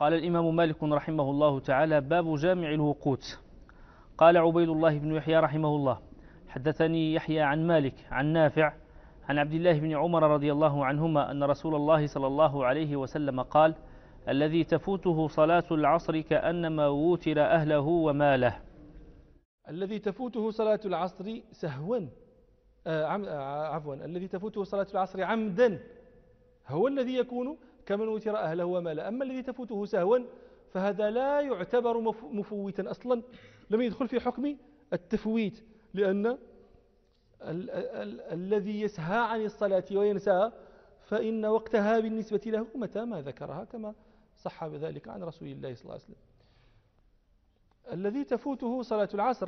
قال الإمام مالك رحمه الله تعالى: باب جامع الوقوت. قال عبيد الله بن يحيى رحمه الله: حدثني يحيى عن مالك عن نافع عن عبد الله بن عمر رضي الله عنهما أن رسول الله صلى الله عليه وسلم قال: الذي تفوته صلاة العصر كأنما ووتر أهله وماله. الذي تفوته صلاة العصر سهوا الذي تفوته صلاة العصر عمدا هو الذي يكون كمن وتر أهله وماله. أما الذي تفوته سهوا فهذا لا يعتبر مفوتا أصلا، لم يدخل في حكم التفويت، لأن الذي يسهى عن الصلاة وينساها فإن وقتها بالنسبة له متى ما ذكرها، كما صح بذلك عن رسول الله صلى الله عليه وسلم. الذي تفوته صلاة العصر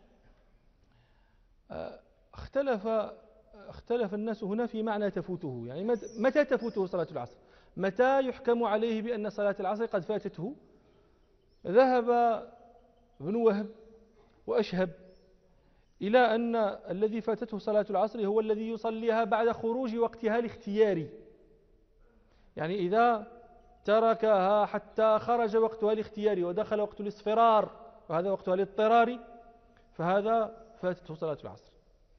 اختلف الناس هنا في معنى تفوته، يعني متى تفوته صلاة العصر، متى يحكم عليه بأن صلاة العصر قد فاتته. ذهب ابن وهب وأشهب إلى أن الذي فاتته صلاة العصر هو الذي يصليها بعد خروج وقتها الاختياري، يعني إذا تركها حتى خرج وقتها الاختياري ودخل وقت الاصفرار وهذا وقتها الاضطراري فهذا فاتته صلاة العصر.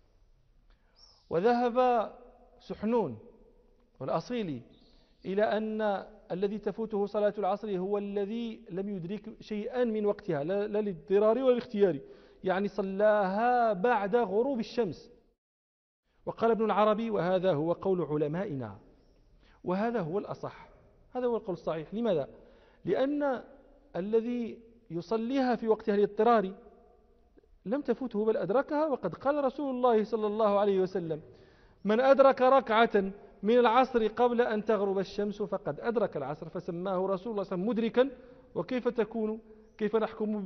وذهب سحنون والأصيلي إلى أن الذي تفوته صلاة العصر هو الذي لم يدرك شيئا من وقتها، لا للاضطرار ولا الاختياري، يعني صلاها بعد غروب الشمس. وقال ابن العربي: وهذا هو قول علمائنا، وهذا هو الأصح، هذا هو القول الصحيح. لماذا؟ لأن الذي يصليها في وقتها الاضطراري لم تفوته بل أدركها، وقد قال رسول الله صلى الله عليه وسلم: من أدرك ركعة من العصر قبل أن تغرب الشمس فقد أدرك العصر، فسماه رسول الله صلى الله عليه وسلم مدركا. كيف نحكم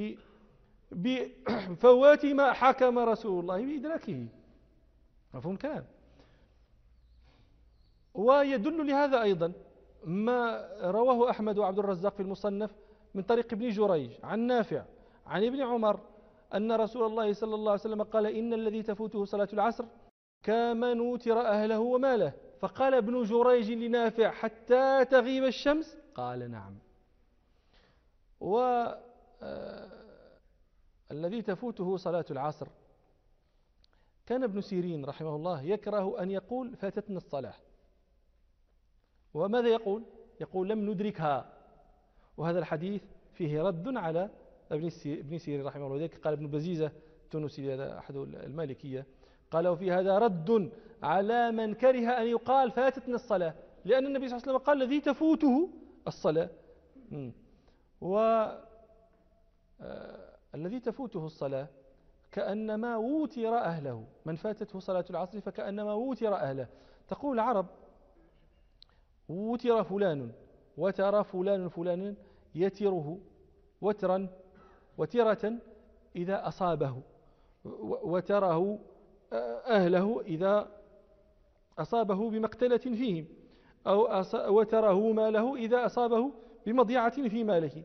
بفوات ما حكم رسول الله بإدراكه؟ مفهوم الكلام. ويدل لهذا أيضا ما رواه أحمد وعبد الرزاق في المصنف من طريق ابن جريج عن نافع عن ابن عمر أن رسول الله صلى الله عليه وسلم قال: إن الذي تفوته صلاة العصر كمن وتر أهله وماله. فقال ابن جريج لنافع: حتى تغيب الشمس؟ قال: نعم. والذي تفوته صلاة العصر كان ابن سيرين رحمه الله يكره أن يقول فاتتنا الصلاة، وماذا يقول؟ يقول لم ندركها. وهذا الحديث فيه رد على ابن سيرين رحمه الله. ذلك قال ابن بزيزة التونسي، هذا أحد المالكية، قال: وفي هذا رد على من كره أن يقال فاتتنا الصلاة، لأن النبي صلى الله عليه وسلم قال: الذي تفوته الصلاة. الذي تفوته الصلاة كأنما ووتر أهله، من فاتته صلاة العصر فكأنما ووتر أهله. تقول العرب: وتر فلان، وتر فلان يتره وترة إذا أصابه، وتره أهله إذا أصابه بمقتلة فيهم، أو وتره ماله إذا أصابه بمضيعة في ماله.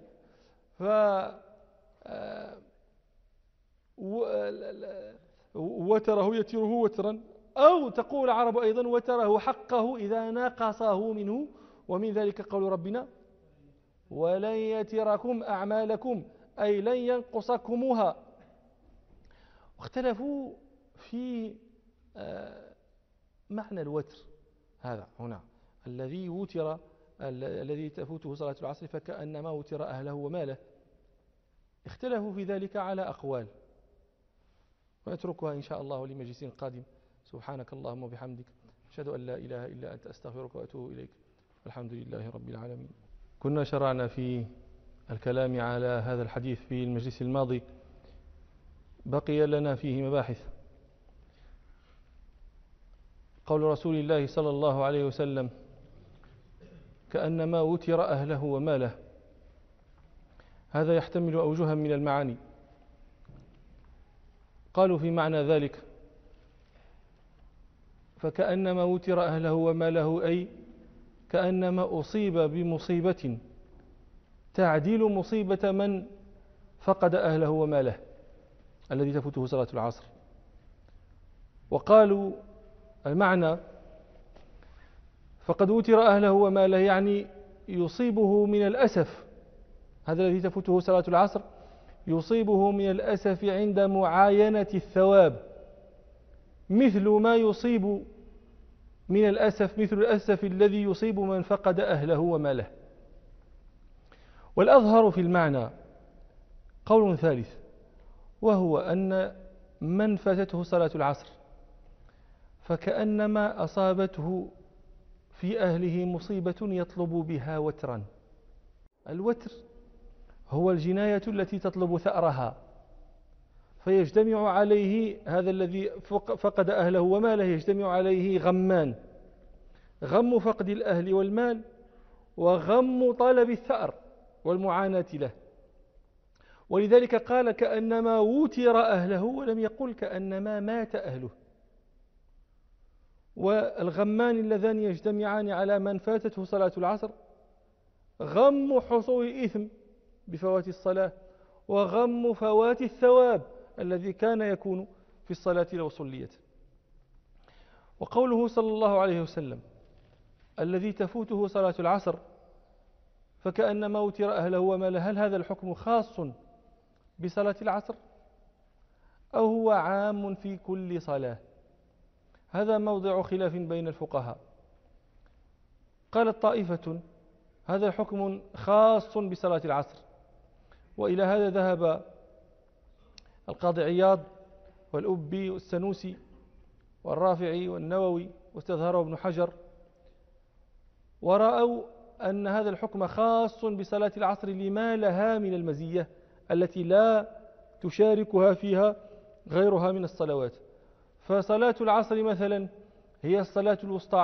وتره يتره وترا، أو تقول العرب أيضا: وتره حقه إذا نقصه منه، ومن ذلك قول ربنا: ولن يتركم أعمالكم، أي لن ينقصكمها. واختلفوا في معنى الوتر هذا هنا، الذي تفوته صلاة العصر فكأنما وتر أهله وماله. اختلفوا في ذلك على أقوال، ونتركها إن شاء الله لمجلس قادم. سبحانك اللهم وبحمدك، أشهد أن لا إله إلا أنت، أستغفرك وأتوب إليك، والحمد لله رب العالمين. كنا شرعنا في الكلام على هذا الحديث في المجلس الماضي، بقي لنا فيه مباحث. قول رسول الله صلى الله عليه وسلم: كأنما وتر أهله وماله، هذا يحتمل أوجها من المعاني. قالوا في معنى ذلك: فكأنما وتر أهله وماله، أي كأنما أصيب بمصيبة تعديل مصيبة من فقد أهله وماله الذي تفوته صلاة العصر. وقالوا المعنى: فقد وتر أهله وماله، يعني يصيبه من الأسف، هذا الذي تفوته صلاة العصر يصيبه من الأسف عند معاينة الثواب مثل ما يصيب من الأسف مثل الأسف الذي يصيب من فقد أهله وماله. والأظهر في المعنى قول ثالث، وهو أن من فاتته صلاة العصر فكأنما أصابته في أهله مصيبة يطلب بها وترا. الوتر هو الجناية التي تطلب ثأرها، فيجتمع عليه هذا الذي فقد أهله وماله، يجتمع عليه غمان: غم فقد الأهل والمال، وغم طلب الثأر والمعاناة له. ولذلك قال كأنما وتر أهله، ولم يقل كأنما مات أهله. والغمان اللذان يجتمعان على من فاتته صلاة العصر: غم حصول الإثم بفوات الصلاة، وغم فوات الثواب الذي كان يكون في الصلاة لو صليت. وقوله صلى الله عليه وسلم: الذي تفوته صلاة العصر فكأنما وتر أهله وماله، هل هذا الحكم خاص بصلاة العصر أو هو عام في كل صلاة؟ هذا موضع خلاف بين الفقهاء. قالت طائفة: هذا حكم خاص بصلاة العصر، وإلى هذا ذهب القاضي عياض والأبي والسنوسي والرافعي والنووي واستظهره ابن حجر، ورأوا أن هذا الحكم خاص بصلاة العصر لما لها من المزية التي لا تشاركها فيها غيرها من الصلوات. فصلاة العصر مثلا هي الصلاة الوسطى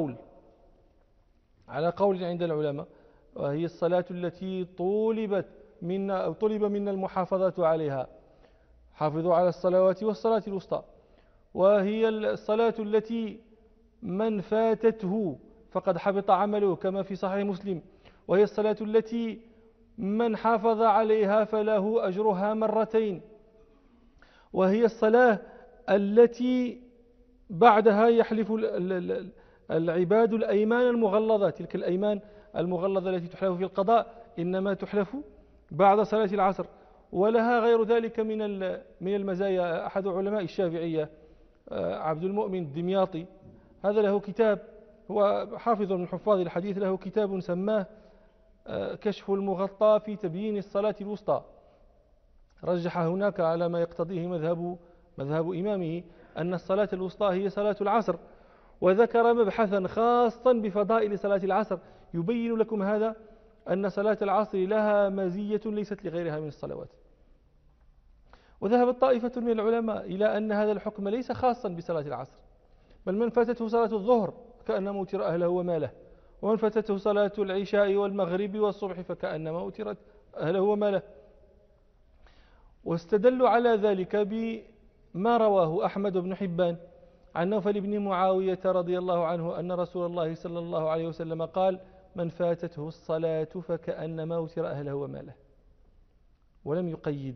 على قول عند العلماء، وهي الصلاة التي طلب منا المحافظة عليها: حافظوا على الصلوات والصلاة الوسطى. وهي الصلاة التي من فاتته فقد حبط عمله كما في صحيح مسلم، وهي الصلاة التي من حافظ عليها فله أجرها مرتين، وهي الصلاة التي بعدها يحلف العباد الأيمان المغلظة. تلك الأيمان المغلظة التي تحلف في القضاء إنما تحلف بعد صلاة العصر، ولها غير ذلك من المزايا. أحد علماء الشافعية عبد المؤمن الدمياطي، هذا له كتاب، هو حافظ من حفاظ الحديث، له كتاب سماه كشف المغطى في تبيين الصلاة الوسطى. رجح هناك على ما يقتضيه مذهب إمامه أن الصلاة الوسطى هي صلاة العصر، وذكر مبحثا خاصا بفضائل صلاة العصر يبين لكم هذا، أن صلاة العصر لها مزية ليست لغيرها من الصلوات. وذهبت طائفة من العلماء إلى أن هذا الحكم ليس خاصا بصلاة العصر، بل من فاتته صلاة الظهر فكأنما وتر أهله وماله، ومن فاتته صلاة العشاء والمغرب والصبح فكأنما وترت أهله وماله. واستدلوا على ذلك بما رواه أحمد بن حبان عن نوفل بن معاوية رضي الله عنه أن رسول الله صلى الله عليه وسلم قال: من فاتته الصلاة فكأنما وتر أهله وماله، ولم يقيد.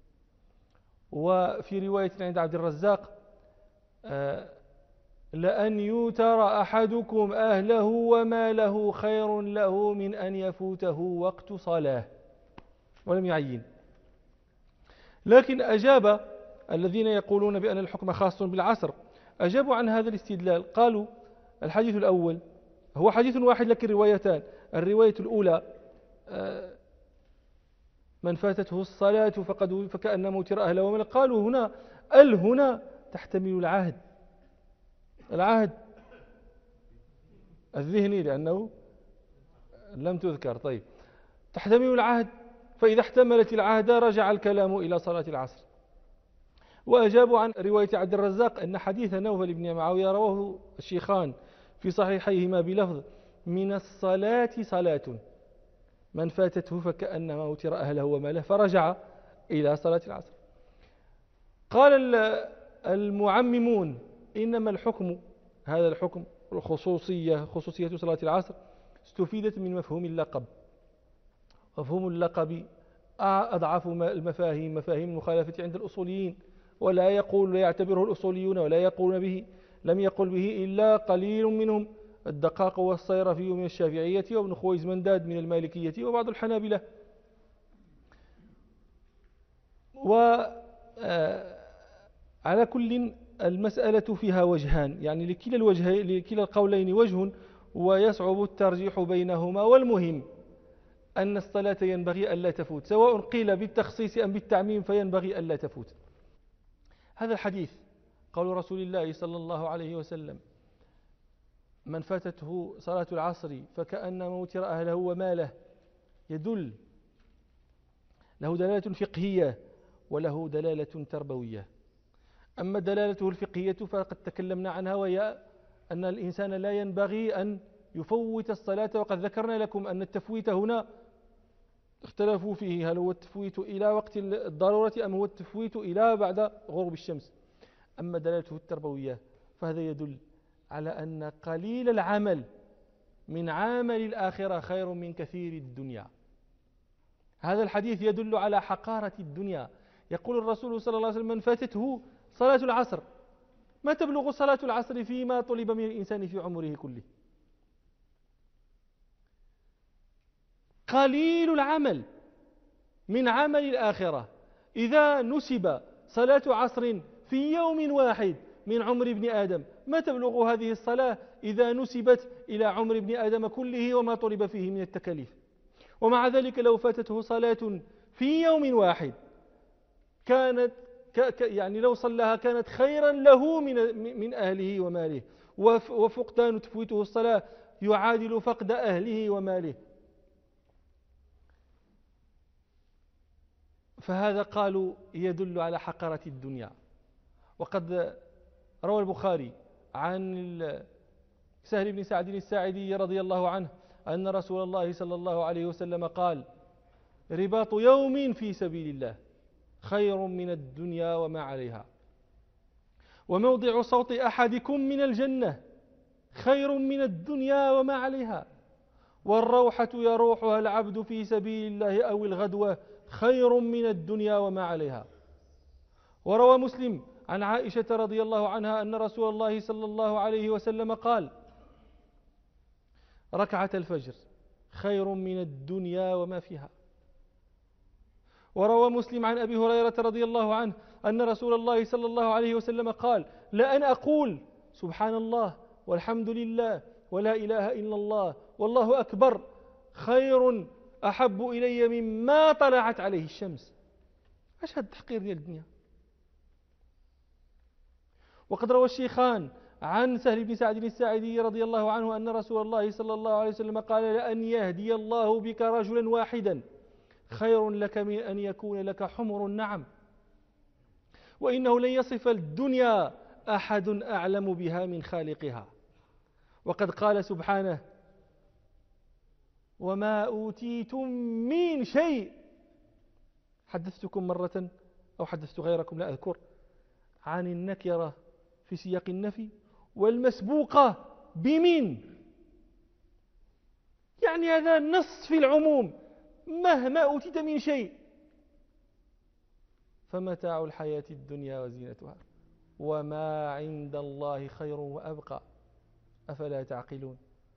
وفي رواية عند عبد الرزاق: لأن يوتر أحدكم أهله وماله خير له من أن يفوته وقت صلاة، ولم يعين. لكن أجاب الذين يقولون بأن الحكم خاص بالعصر، أجابوا عن هذا الاستدلال، قالوا: الحديث الأول هو حديث واحد لكن روايتان. الرواية الأولى: من فاتته الصلاة فكأنما وتر أهله وماله، قالوا هنا هنا تحتمل العهد الذهني لأنه لم تذكر. طيب، تحتمل العهد، فإذا احتملت العهد رجع الكلام إلى صلاة العصر. وأجابوا عن رواية عبد الرزاق أن حديث نوفل بن معاوية رواه الشيخان في صحيحيهما بلفظ: من الصلاة صلاة من فاتته فكأنما وتر أهله وماله، فرجع إلى صلاة العصر. قال المعممون: إنما هذا الحكم خصوصية صلاة العصر استفيدت من مفهوم اللقب. مفهوم اللقب أضعف المفاهيم، مفاهيم المخالفة عند الأصوليين، ولا يعتبره الأصوليون ولا يقولون به، لم يقل به إلا قليل منهم الدقاق والصيرفي من الشافعية، وابن خويزمنداد من المالكية، وبعض الحنابلة. وعلى كل المسألة فيها وجهان، يعني لكلا القولين وجه، ويصعب الترجيح بينهما، والمهم أن الصلاة ينبغي ألا تفوت، سواء قيل بالتخصيص أم بالتعميم فينبغي ألا تفوت. هذا الحديث قول رسول الله صلى الله عليه وسلم: من فاتته صلاة العصر فكأنما وتر أهله وماله، يدل له دلالة فقهية وله دلالة تربوية. أما دلالته الفقهية فقد تكلمنا عنها، وهي أن الإنسان لا ينبغي أن يفوت الصلاة، وقد ذكرنا لكم أن التفويت هنا اختلفوا فيه، هل هو التفويت إلى وقت الضرورة أم هو التفويت إلى بعد غروب الشمس. أما دلالته التربوية فهذا يدل على أن قليل العمل من عمل الآخرة خير من كثير الدنيا. هذا الحديث يدل على حقارة الدنيا. يقول الرسول صلى الله عليه وسلم: من فاتته صلاة العصر، ما تبلغ صلاة العصر فيما طلب من الإنسان في عمره كله؟ قليل العمل من عمل الآخرة. إذا نسب صلاة عصر في يوم واحد من عمر ابن آدم، ما تبلغ هذه الصلاة إذا نسبت إلى عمر ابن آدم كله وما طلب فيه من التكاليف؟ ومع ذلك لو فاتته صلاة في يوم واحد كانت يعني لو صلاها كانت خيرا له من أهله وماله، وفقدان تفويته الصلاة يعادل فقد أهله وماله. فهذا قالوا يدل على حقارة الدنيا. وقد روى البخاري عن سهل بن سعد الساعدي رضي الله عنه أن رسول الله صلى الله عليه وسلم قال: رباط يوم في سبيل الله خير من الدنيا وما عليها، وموضع صوت أحدكم من الجنة خير من الدنيا وما عليها، والروحة يروحها العبد في سبيل الله أو الغدوة خير من الدنيا وما عليها. وروى مسلم عن عائشة رضي الله عنها أن رسول الله صلى الله عليه وسلم قال: ركعة الفجر خير من الدنيا وما فيها. وروى مسلم عن أبي هريرة رضي الله عنه أن رسول الله صلى الله عليه وسلم قال: لأن أقول سبحان الله والحمد لله ولا إله إلا الله والله أكبر خير أحب إلي مما طلعت عليه الشمس. ايش هذا التحقير ديال الدنيا؟ وقد روى الشيخان عن سهل بن سعد الساعدي رضي الله عنه أن رسول الله صلى الله عليه وسلم قال: لأن يهدي الله بك رجلا واحدا خير لك من أن يكون لك حمر النعم، وإنه لن يصف الدنيا أحد أعلم بها من خالقها. وقد قال سبحانه: وما أوتيتم من شيء. حدثتكم مرة أو حدثت غيركم لا أذكر عن النكرة في سياق النفي والمسبوقة بمن، يعني هذا نص في العموم: مهما أوتيت من شيء فمتاع الحياة الدنيا وزينتها وما عند الله خير وأبقى أفلا تعقلون.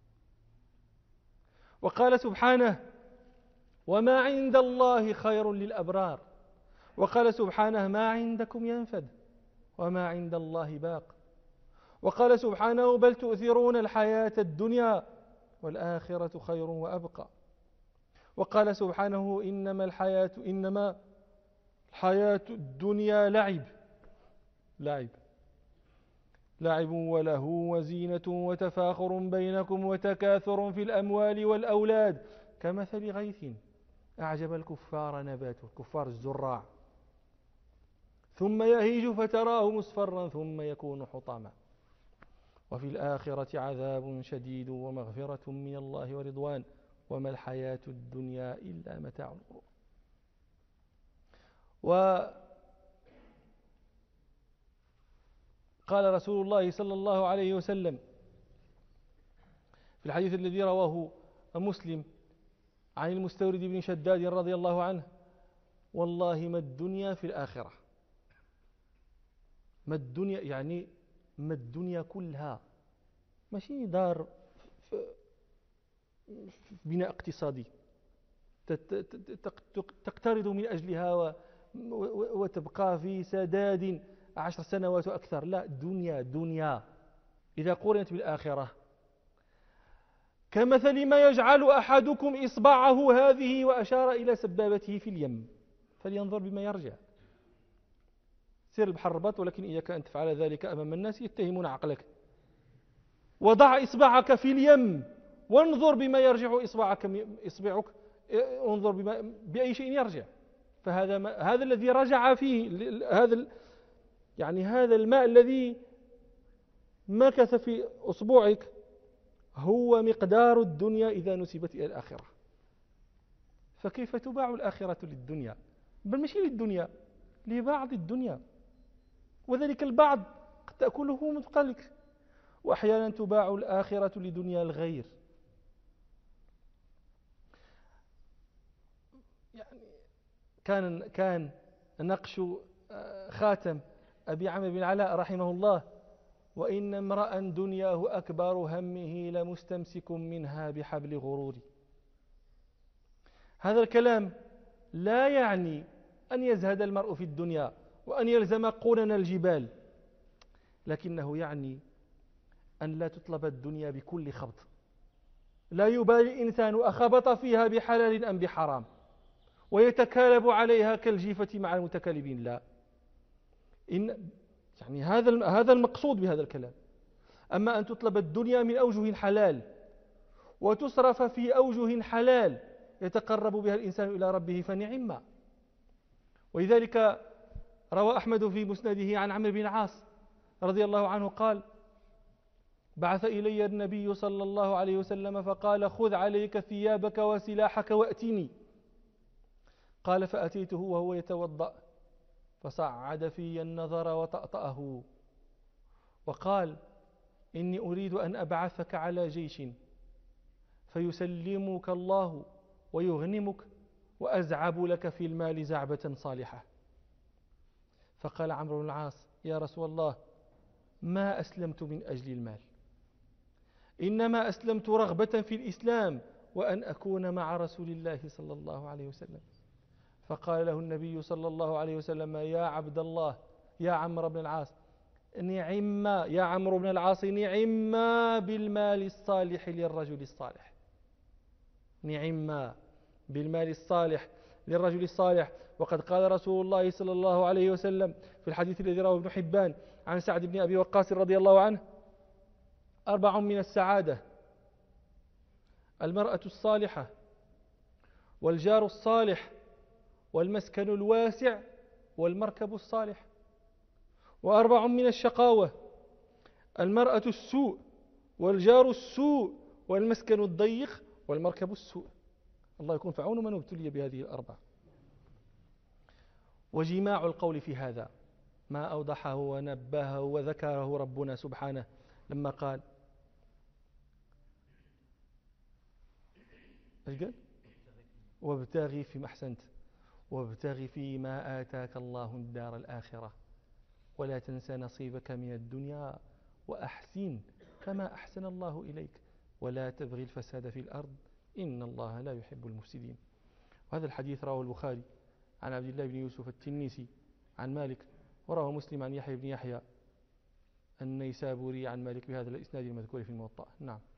وقال سبحانه: وما عند الله خير للأبرار. وقال سبحانه: ما عندكم ينفد وما عند الله باق. وقال سبحانه: بل تؤثرون الحياة الدنيا والآخرة خير وأبقى. وقال سبحانه: إنما الحياة الدنيا لعب وله وزينة وتفاخر بينكم وتكاثر في الأموال والأولاد كمثل غيث أعجب الكفار نباته، الكفار الزراع، ثم يهيج فتراه مصفرا ثم يكون حطاما، وفي الآخرة عذاب شديد ومغفرة من الله ورضوان وما الحياة الدنيا إلا متاع الغرور. وقال رسول الله صلى الله عليه وسلم في الحديث الذي رواه مسلم عن المستورد بن شداد رضي الله عنه: والله ما الدنيا في الآخرة. ما الدنيا يعني ما الدنيا كلها، ماشي دار بناء اقتصادي تقترض من أجلها وتبقى في سداد 10 سنوات وأكثر. لا، دنيا إذا قورنت بالآخرة كمثل ما يجعل أحدكم إصبعه هذه وأشار إلى سبابته في اليم فلينظر بما يرجع. سير البحر رباط، ولكن إياك أن تفعل ذلك أمام الناس يتهمون عقلك. وضع إصبعك في اليم وانظر بما يرجع إصبعك، انظر بأي شيء يرجع. هذا الذي رجع فيه، هذا الماء الذي مكث في أصبعك هو مقدار الدنيا إذا نسبت إلى الآخرة. فكيف تباع الآخرة للدنيا؟ بل مش للدنيا، لبعض الدنيا، وذلك البعض قد تأكله مثقلك. وأحيانا تباع الآخرة لدنيا الغير. كان نقش خاتم أبي عمرو بن العلاء رحمه الله: وإن امرأ دنياه أكبر همه لمستمسك منها بحبل غرور. هذا الكلام لا يعني أن يزهد المرء في الدنيا وأن يلزم قونن الجبال، لكنه يعني أن لا تطلب الدنيا بكل خبط. لا يبالي الإنسان أخبط فيها بحلال أم بحرام ويتكالب عليها كالجيفة مع المتكالبين. لا، هذا المقصود بهذا الكلام. أما أن تطلب الدنيا من أوجه حلال وتصرف في أوجه حلال يتقرب بها الإنسان إلى ربه فنعم. ولذلك روى أحمد في مسنده عن عمرو بن العاص رضي الله عنه قال: بعث إلي النبي صلى الله عليه وسلم فقال: خذ عليك ثيابك وسلاحك وأتني. قال: فأتيته وهو يتوضأ فصعد في النظر وطأطأه وقال: إني أريد أن أبعثك على جيش فيسلمك الله ويغنمك وأزعب لك في المال زعبة صالحة. فقال عمرو بن العاص: يا رسول الله، ما أسلمت من أجل المال، إنما أسلمت رغبة في الإسلام وأن أكون مع رسول الله صلى الله عليه وسلم. فقال له النبي صلى الله عليه وسلم: يا عبد الله، يا عمرو بن العاص، نعم يا عمرو بن العاص، نعم بالمال الصالح للرجل الصالح، نعم بالمال الصالح للرجل الصالح. وقد قال رسول الله صلى الله عليه وسلم في الحديث الذي رواه ابن حبان عن سعد بن أبي وقاص رضي الله عنه: 4 من السعادة: المرأة الصالحة، والجار الصالح، والمسكن الواسع، والمركب الصالح. 4 من الشقاوة: المرأة السوء، والجار السوء، والمسكن الضيق، والمركب السوء. الله يكون في عون من ابتلي بهذه ال4. وجماع القول في هذا ما أوضحه ونبهه وذكره ربنا سبحانه لما قال: ايش قال؟ وابتغي فيما أحسنت، وابتغي فيما آتاك الله الدار الآخرة ولا تنس نصيبك من الدنيا وأحسن كما أحسن الله إليك ولا تبغي الفساد في الأرض إن الله لا يحب المفسدين. وهذا الحديث رواه البخاري عن عبد الله بن يوسف التنيسي عن مالك، ورواه مسلم عن يحيى بن يحيى النيسابوري عن مالك بهذا الإسناد المذكور في الموطأ. نعم.